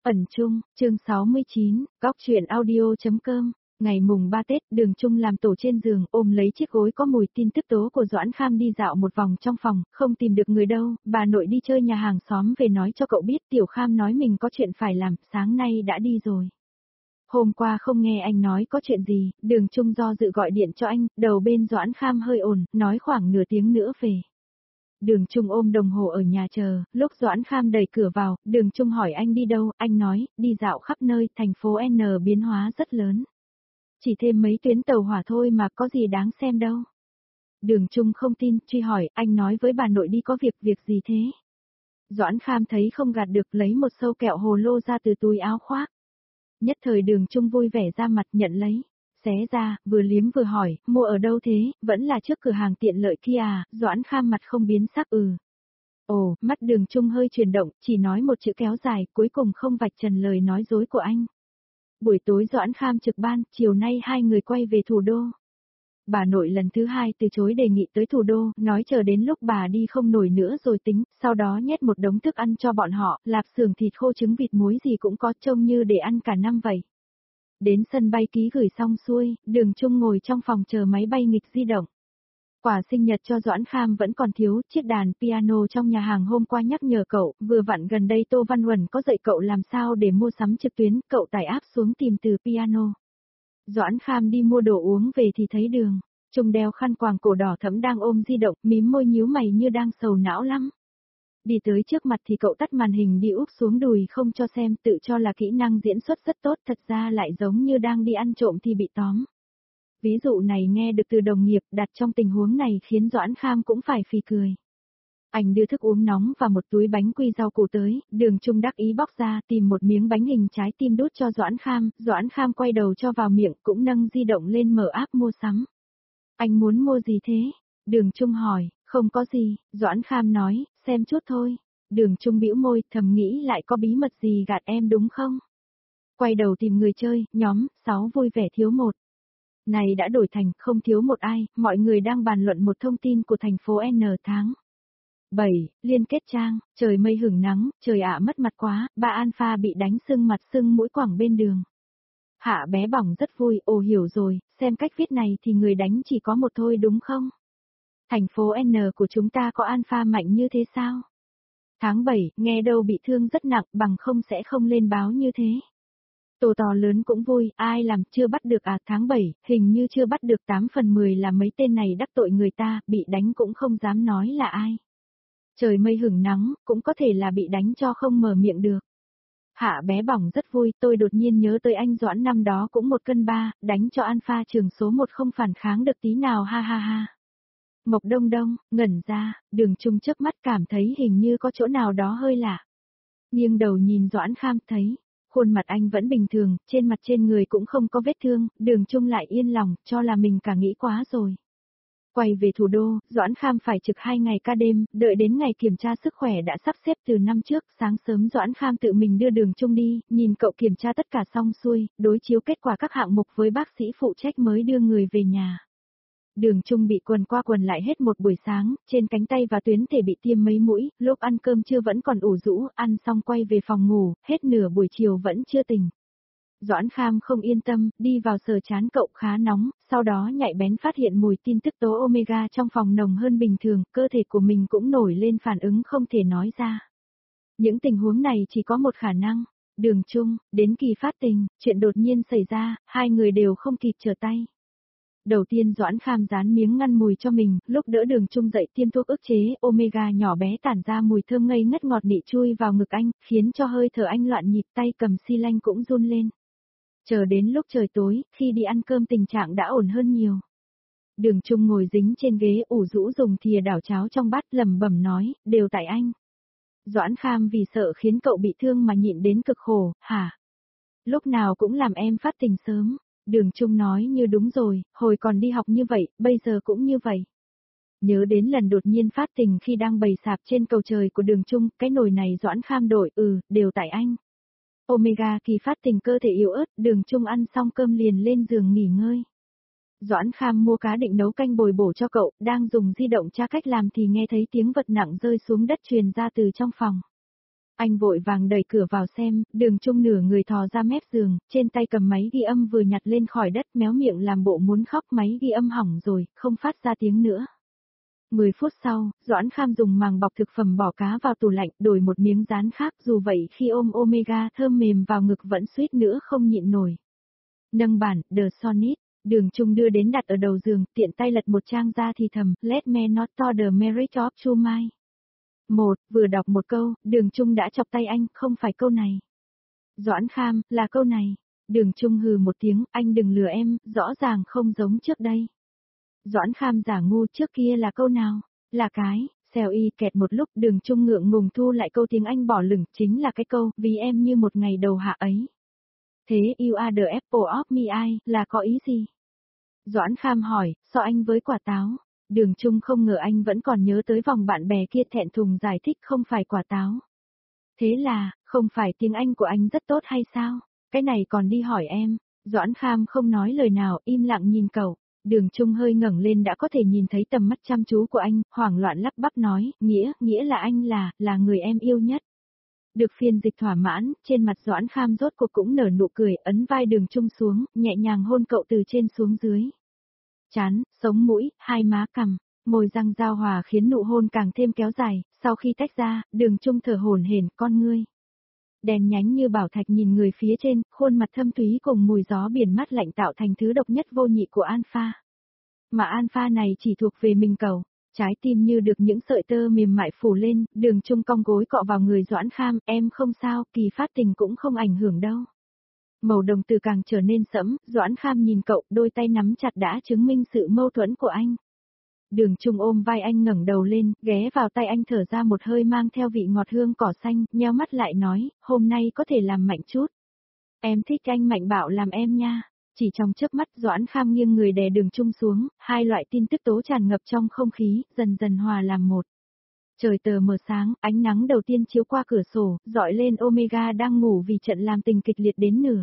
Phần Trung, chương 69, góc truyện audio.com. Ngày mùng 3 Tết, Đường Trung làm tổ trên giường, ôm lấy chiếc gối có mùi tin tức tố của Doãn Kham đi dạo một vòng trong phòng, không tìm được người đâu, bà nội đi chơi nhà hàng xóm về nói cho cậu biết Tiểu Kham nói mình có chuyện phải làm, sáng nay đã đi rồi. Hôm qua không nghe anh nói có chuyện gì, Đường Trung do dự gọi điện cho anh, đầu bên Doãn Kham hơi ồn, nói khoảng nửa tiếng nữa về. Đường Trung ôm đồng hồ ở nhà chờ, lúc Doãn Kham đẩy cửa vào, Đường Trung hỏi anh đi đâu, anh nói, đi dạo khắp nơi, thành phố N biến hóa rất lớn. Chỉ thêm mấy tuyến tàu hỏa thôi mà có gì đáng xem đâu. Đường Trung không tin, truy hỏi, anh nói với bà nội đi có việc gì thế? Doãn Kham thấy không gạt được lấy một sâu kẹo hồ lô ra từ túi áo khoác. Nhất thời Đường Trung vui vẻ ra mặt nhận lấy. Xé ra, vừa liếm vừa hỏi, mua ở đâu thế, vẫn là trước cửa hàng tiện lợi kia à, Doãn Kham mặt không biến sắc Ồ, mắt Đường Trung hơi chuyển động, chỉ nói một chữ kéo dài, cuối cùng không vạch trần lời nói dối của anh. Buổi tối Doãn Kham trực ban, chiều nay hai người quay về thủ đô. Bà nội lần thứ hai từ chối đề nghị tới thủ đô, nói chờ đến lúc bà đi không nổi nữa rồi tính, sau đó nhét một đống thức ăn cho bọn họ, lạp xưởng thịt khô trứng vịt muối gì cũng có, trông như để ăn cả năm vậy. Đến sân bay ký gửi xong xuôi, Đường Trung ngồi trong phòng chờ máy bay nghịch di động. Quà sinh nhật cho Doãn Kham vẫn còn thiếu, chiếc đàn piano trong nhà hàng hôm qua nhắc nhở cậu, vừa vặn gần đây Tô Văn Huẩn có dạy cậu làm sao để mua sắm trực tuyến, cậu tải app xuống tìm từ piano. Doãn Kham đi mua đồ uống về thì thấy Đường Trung đeo khăn quàng cổ đỏ thẫm đang ôm di động, mím môi nhíu mày như đang sầu não lắm. Đi tới trước mặt thì cậu tắt màn hình đi úp xuống đùi không cho xem, tự cho là kỹ năng diễn xuất rất tốt, thật ra lại giống như đang đi ăn trộm thì bị tóm. Ví dụ này nghe được từ đồng nghiệp, đặt trong tình huống này khiến Doãn Kham cũng phải phì cười. Anh đưa thức uống nóng và một túi bánh quy rau củ tới, Đường Trung đắc ý bóc ra tìm một miếng bánh hình trái tim đút cho Doãn Kham quay đầu cho vào miệng cũng nâng di động lên mở app mua sắm. Anh muốn mua gì thế? Đường Trung hỏi, không có gì, Doãn Kham nói, xem chút thôi. Đường Trung bĩu môi, thầm nghĩ lại có bí mật gì gạt em đúng không? Quay đầu tìm người chơi, nhóm 6 vui vẻ thiếu một. Này đã đổi thành không thiếu một ai, mọi người đang bàn luận một thông tin của thành phố N tháng 7, liên kết trang, trời mây hửng nắng, trời ạ mất mặt quá, bà Alpha bị đánh sưng mặt sưng mũi quẳng bên đường. Hạ bé bỏng rất vui, ồ hiểu rồi, xem cách viết này thì người đánh chỉ có một thôi đúng không? Thành phố N của chúng ta có Alpha mạnh như thế sao? Tháng 7, nghe đâu bị thương rất nặng, bằng không sẽ không lên báo như thế. Tổ to lớn cũng vui, ai làm chưa bắt được à, tháng 7, hình như chưa bắt được 8 phần 10 là mấy tên này đắc tội người ta, bị đánh cũng không dám nói là ai. Trời mây hửng nắng, cũng có thể là bị đánh cho không mở miệng được. Hạ bé bỏng rất vui, tôi đột nhiên nhớ tới anh Doãn năm đó cũng 1 cân 3, đánh cho Alpha trường số 1 không phản kháng được tí nào ha ha ha. Mộc Đông Đông, ngẩn ra, Đường Trung chớp mắt cảm thấy hình như có chỗ nào đó hơi lạ. Nghiêng đầu nhìn Doãn Kham thấy, khuôn mặt anh vẫn bình thường, trên mặt trên người cũng không có vết thương, Đường Trung lại yên lòng, cho là mình cả nghĩ quá rồi. Quay về thủ đô, Doãn Kham phải trực 2 ngày ca đêm, đợi đến ngày kiểm tra sức khỏe đã sắp xếp từ năm trước, sáng sớm Doãn Kham tự mình đưa Đường Trung đi, nhìn cậu kiểm tra tất cả xong xuôi, đối chiếu kết quả các hạng mục với bác sĩ phụ trách mới đưa người về nhà. Đường Trung bị quần qua quần lại hết một buổi sáng, trên cánh tay và tuyến thể bị tiêm mấy mũi, lúc ăn cơm trưa vẫn còn ủ rũ, ăn xong quay về phòng ngủ, hết nửa buổi chiều vẫn chưa tỉnh. Doãn Kham không yên tâm, đi vào sờ chán cậu khá nóng, sau đó nhạy bén phát hiện mùi tin tức tố omega trong phòng nồng hơn bình thường, cơ thể của mình cũng nổi lên phản ứng không thể nói ra. Những tình huống này chỉ có một khả năng, Đường Trung, đến kỳ phát tình, chuyện đột nhiên xảy ra, hai người đều không kịp trở tay. Đầu tiên Doãn Kham dán miếng ngăn mùi cho mình, lúc đỡ Đường Trung dậy tiêm thuốc ức chế, omega nhỏ bé tản ra mùi thơm ngây ngất ngọt nị chui vào ngực anh, khiến cho hơi thở anh loạn nhịp, tay cầm xi lanh cũng run lên. Chờ đến lúc trời tối, khi đi ăn cơm tình trạng đã ổn hơn nhiều. Đường Trung ngồi dính trên ghế ủ rũ dùng thìa đảo cháo trong bát lẩm bẩm nói, đều tại anh. Doãn Kham vì sợ khiến cậu bị thương mà nhịn đến cực khổ, hả? Lúc nào cũng làm em phát tình sớm. Đường Trung nói như đúng rồi, hồi còn đi học như vậy, bây giờ cũng như vậy. Nhớ đến lần đột nhiên phát tình khi đang bày sạp trên cầu trời của Đường Trung, cái nồi này Doãn Kham đổi, đều tại anh. Omega kỳ phát tình cơ thể yếu ớt, Đường Trung ăn xong cơm liền lên giường nghỉ ngơi. Doãn Kham mua cá định nấu canh bồi bổ cho cậu, đang dùng di động tra cách làm thì nghe thấy tiếng vật nặng rơi xuống đất truyền ra từ trong phòng. Anh vội vàng đẩy cửa vào xem, Đường Trung nửa người thò ra mép giường, trên tay cầm máy ghi âm vừa nhặt lên khỏi đất, méo miệng làm bộ muốn khóc, máy ghi âm hỏng rồi, không phát ra tiếng nữa. 10 phút sau, Doãn Kham dùng màng bọc thực phẩm bỏ cá vào tủ lạnh, đổi một miếng dán khác, dù vậy khi ôm Omega thơm mềm vào ngực vẫn suýt nữa không nhịn nổi. Nâng bản, The Sonnet, Đường Trung đưa đến đặt ở đầu giường, tiện tay lật một trang ra thì thầm, Let me not to the marriage of two my. Vừa đọc một câu, Đường Trung đã chọc tay anh, không phải câu này. Doãn Kham, là câu này. Đường Trung hừ một tiếng, anh đừng lừa em, rõ ràng không giống trước đây. Doãn Kham giả ngu, trước kia là câu nào? Là cái, xèo y kẹt một lúc, Đường Trung ngượng ngùng thu lại câu tiếng Anh bỏ lửng, chính là cái câu, vì em như một ngày đầu hạ ấy. Thế you are the apple of my eye, là có ý gì? Doãn Kham hỏi, so anh với quả táo. Đường Trung không ngờ anh vẫn còn nhớ tới vòng bạn bè kia, thẹn thùng giải thích không phải quả táo. Thế là, không phải tiếng Anh của anh rất tốt hay sao? Cái này còn đi hỏi em. Doãn Kham không nói lời nào, im lặng nhìn cậu. Đường Trung hơi ngẩng lên đã có thể nhìn thấy tầm mắt chăm chú của anh, hoảng loạn lắp bắp nói, nghĩa là anh là người em yêu nhất. Được phiên dịch thỏa mãn, trên mặt Doãn Kham rốt cuộc cũng nở nụ cười, ấn vai Đường Trung xuống, nhẹ nhàng hôn cậu từ trên xuống dưới. Trán, sống mũi, hai má cằm, môi răng giao hòa khiến nụ hôn càng thêm kéo dài, sau khi tách ra, Đường Trung thở hổn hển, con ngươi đen nhánh như bảo thạch nhìn người phía trên, khuôn mặt thâm thúy cùng mùi gió biển mát lạnh tạo thành thứ độc nhất vô nhị của Alpha. Mà Alpha này chỉ thuộc về mình cậu, trái tim như được những sợi tơ mềm mại phủ lên, Đường Trung cong gối cọ vào người Doãn Kham, em không sao, kỳ phát tình cũng không ảnh hưởng đâu. Màu đồng từ càng trở nên sẫm, Doãn Kham nhìn cậu, đôi tay nắm chặt đã chứng minh sự mâu thuẫn của anh. Đường Trung ôm vai anh ngẩng đầu lên, ghé vào tay anh thở ra một hơi mang theo vị ngọt hương cỏ xanh, nheo mắt lại nói, hôm nay có thể làm mạnh chút. Em thích anh mạnh bạo làm em nha. Chỉ trong chớp mắt Doãn Kham nghiêng người đè Đường Trung xuống, hai loại tin tức tố tràn ngập trong không khí, dần dần hòa làm một. Trời tờ mờ sáng, ánh nắng đầu tiên chiếu qua cửa sổ, dọi lên Omega đang ngủ vì trận làm tình kịch liệt đến nửa.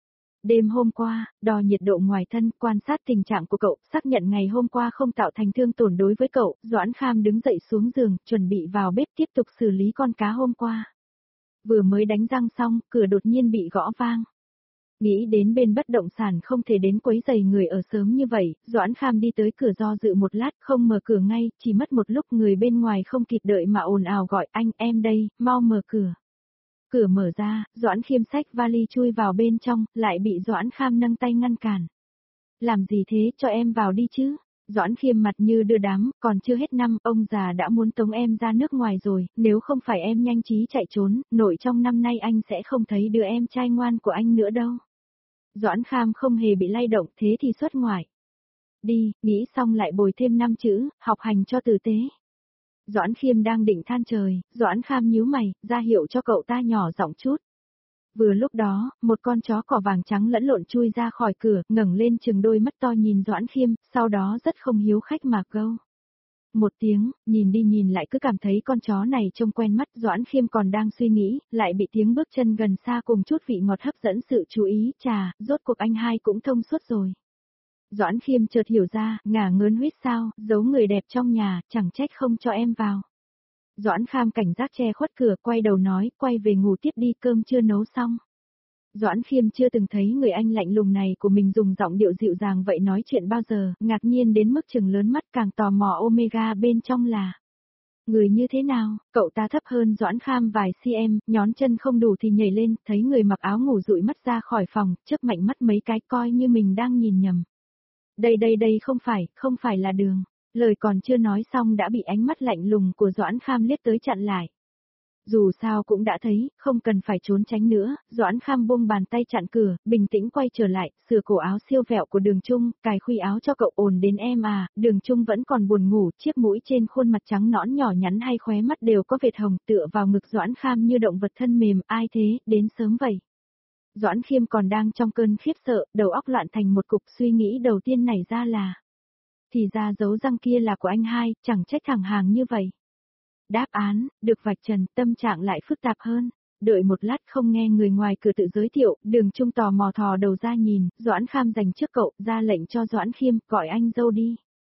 Đêm hôm qua, đo nhiệt độ ngoài thân, quan sát tình trạng của cậu, xác nhận ngày hôm qua không tạo thành thương tổn đối với cậu, Doãn Kham đứng dậy xuống giường, chuẩn bị vào bếp tiếp tục xử lý con cá hôm qua. Vừa mới đánh răng xong, cửa đột nhiên bị gõ vang. Nghĩ đến bên bất động sản không thể đến quấy rầy người ở sớm như vậy, Doãn Kham đi tới cửa do dự một lát, không mở cửa ngay, chỉ mất một lúc người bên ngoài không kịp đợi mà ồn ào gọi anh, em đây, mau mở cửa. Cửa mở ra, Doãn Khiêm xách vali chui vào bên trong, lại bị Doãn Kham nâng tay ngăn cản. Làm gì thế, cho em vào đi chứ. Doãn Khiêm mặt như đưa đám, còn chưa hết năm, ông già đã muốn tống em ra nước ngoài rồi, nếu không phải em nhanh trí chạy trốn, nội trong năm nay anh sẽ không thấy đứa em trai ngoan của anh nữa đâu. Doãn Kham không hề bị lay động, thế thì xuất ngoại. Đi, nghĩ xong lại bồi thêm 5 chữ, học hành cho tử tế. Doãn Khiêm đang định than trời, Doãn Kham nhíu mày, ra hiệu cho cậu ta nhỏ giọng chút. Vừa lúc đó, một con chó cỏ vàng trắng lẫn lộn chui ra khỏi cửa, ngẩng lên chừng đôi mắt to nhìn Doãn Khiêm, sau đó rất không hiếu khách mà câu. Một tiếng, nhìn đi nhìn lại cứ cảm thấy con chó này trông quen mắt, Doãn Khiêm còn đang suy nghĩ, lại bị tiếng bước chân gần xa cùng chút vị ngọt hấp dẫn sự chú ý, chà, rốt cuộc anh hai cũng thông suốt rồi. Doãn Khiêm chợt hiểu ra, ngả ngớn huýt sao, giấu người đẹp trong nhà, chẳng trách không cho em vào. Doãn Kham cảnh giác che khuất cửa, quay đầu nói, quay về ngủ tiếp đi, cơm chưa nấu xong. Doãn Khiêm chưa từng thấy người anh lạnh lùng này của mình dùng giọng điệu dịu dàng vậy nói chuyện bao giờ, ngạc nhiên đến mức trừng lớn mắt, càng tò mò Omega bên trong là. Người như thế nào, cậu ta thấp hơn Doãn Kham vài cm, nhón chân không đủ thì nhảy lên, thấy người mặc áo ngủ dụi mắt ra khỏi phòng, chớp mạnh mắt mấy cái coi như mình đang nhìn nhầm. Đây không phải là Đường. Lời còn chưa nói xong đã bị ánh mắt lạnh lùng của Doãn Kham liếc tới chặn lại. Dù sao cũng đã thấy, không cần phải trốn tránh nữa, Doãn Kham buông bàn tay chặn cửa, bình tĩnh quay trở lại, sửa cổ áo siêu vẹo của Đường Trung, cài khuy áo cho cậu, ồn đến em à. Đường Trung vẫn còn buồn ngủ, chiếc mũi trên khuôn mặt trắng nõn nhỏ nhắn hay khóe mắt đều có vệt hồng, tựa vào ngực Doãn Kham như động vật thân mềm, ai thế, đến sớm vậy. Doãn Khiêm còn đang trong cơn khiếp sợ, đầu óc loạn thành một cục, suy nghĩ đầu tiên nảy ra là. Thì ra dấu răng kia là của anh hai, chẳng trách thẳng hàng như vậy. Đáp án, được vạch trần, tâm trạng lại phức tạp hơn. Đợi một lát không nghe người ngoài cửa tự giới thiệu, Đường Trung tò mò thò đầu ra nhìn, Doãn Kham dành trước cậu, ra lệnh cho Doãn Khiêm, gọi anh dâu đi.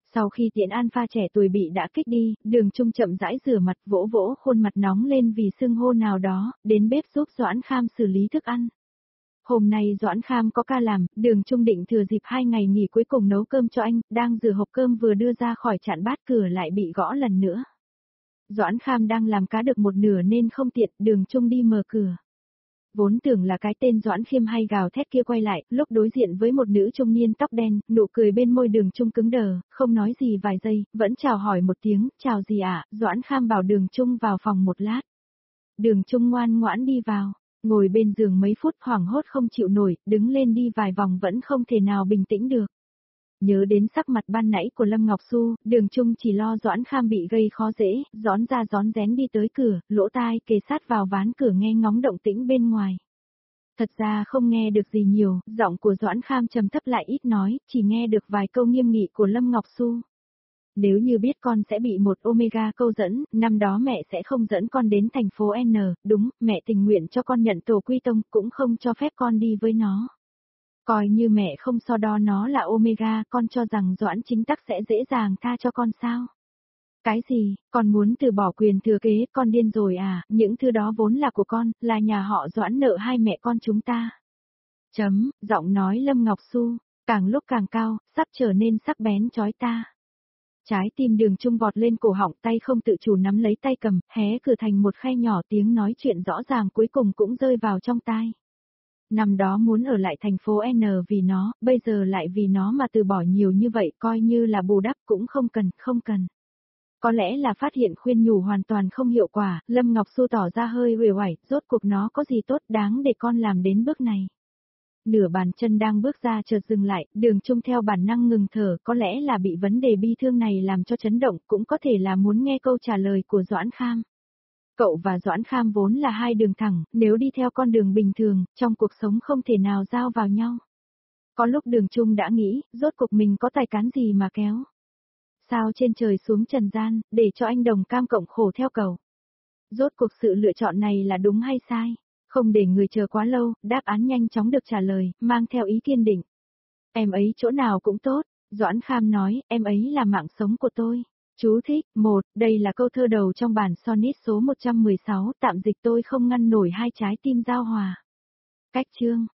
Sau khi Tiễn Alpha trẻ tuổi bị đã kích đi, Đường Trung chậm rãi rửa mặt vỗ vỗ khuôn mặt nóng lên vì sưng hô nào đó, đến bếp giúp Doãn Kham xử lý thức ăn. Hôm nay Doãn Kham có ca làm, Đường Trung định thừa dịp 2 ngày nghỉ cuối cùng nấu cơm cho anh, đang rửa hộp cơm vừa đưa ra khỏi chạn bát cửa lại bị gõ lần nữa. Doãn Kham đang làm cá được một nửa nên không tiện, Đường Trung đi mở cửa. Vốn tưởng là cái tên Doãn Khiêm hay gào thét kia quay lại, lúc đối diện với một nữ trung niên tóc đen, nụ cười bên môi Đường Trung cứng đờ, không nói gì vài giây, vẫn chào hỏi một tiếng, chào gì ạ, Doãn Kham bảo Đường Trung vào phòng một lát. Đường Trung ngoan ngoãn đi vào, ngồi bên giường mấy phút hoảng hốt không chịu nổi, đứng lên đi vài vòng vẫn không thể nào bình tĩnh được. Nhớ đến sắc mặt ban nãy của Lâm Ngọc Xu, Đường Trung chỉ lo Doãn Kham bị gây khó dễ, rón ra rón rén đi tới cửa, lỗ tai kề sát vào ván cửa nghe ngóng động tĩnh bên ngoài. Thật ra không nghe được gì nhiều, giọng của Doãn Kham trầm thấp lại ít nói, chỉ nghe được vài câu nghiêm nghị của Lâm Ngọc Xu. Nếu như biết con sẽ bị một Omega câu dẫn, năm đó mẹ sẽ không dẫn con đến thành phố N, đúng, mẹ tình nguyện cho con nhận tổ quy tông, cũng không cho phép con đi với nó. Coi như mẹ không so đo nó là Omega, con cho rằng Doãn Chính Tắc sẽ dễ dàng tha cho con sao? Cái gì, con muốn từ bỏ quyền thừa kế, con điên rồi à, những thứ đó vốn là của con, là nhà họ Doãn nợ hai mẹ con chúng ta. Giọng nói Lâm Ngọc Xu, càng lúc càng cao, sắp trở nên sắc bén chói ta. Trái tim Đường Trung vọt lên cổ họng, tay không tự chủ nắm lấy tay cầm, hé cửa thành một khe nhỏ, tiếng nói chuyện rõ ràng cuối cùng cũng rơi vào trong tai. Năm đó muốn ở lại thành phố N vì nó, bây giờ lại vì nó mà từ bỏ nhiều như vậy, coi như là bù đắp cũng không cần. Có lẽ là phát hiện khuyên nhủ hoàn toàn không hiệu quả, Lâm Ngọc Xu tỏ ra hơi uể oải, rốt cuộc nó có gì tốt đáng để con làm đến bước này. Nửa bàn chân đang bước ra chợt dừng lại, Đường Trung theo bản năng ngừng thở, có lẽ là bị vấn đề bi thương này làm cho chấn động, cũng có thể là muốn nghe câu trả lời của Doãn Kham. Cậu và Doãn Kham vốn là hai đường thẳng, nếu đi theo con đường bình thường, trong cuộc sống không thể nào giao vào nhau. Có lúc Đường Trung đã nghĩ, rốt cuộc mình có tài cán gì mà kéo. Sao trên trời xuống trần gian, để cho anh đồng cam cộng khổ theo cầu. Rốt cuộc sự lựa chọn này là đúng hay sai? Không để người chờ quá lâu, đáp án nhanh chóng được trả lời, mang theo ý kiên định. Em ấy chỗ nào cũng tốt, Doãn Kham nói, em ấy là mạng sống của tôi. Chú thích, 1, đây là câu thơ đầu trong bản sonnet số 116, tạm dịch tôi không ngăn nổi hai trái tim giao hòa. Cách chương.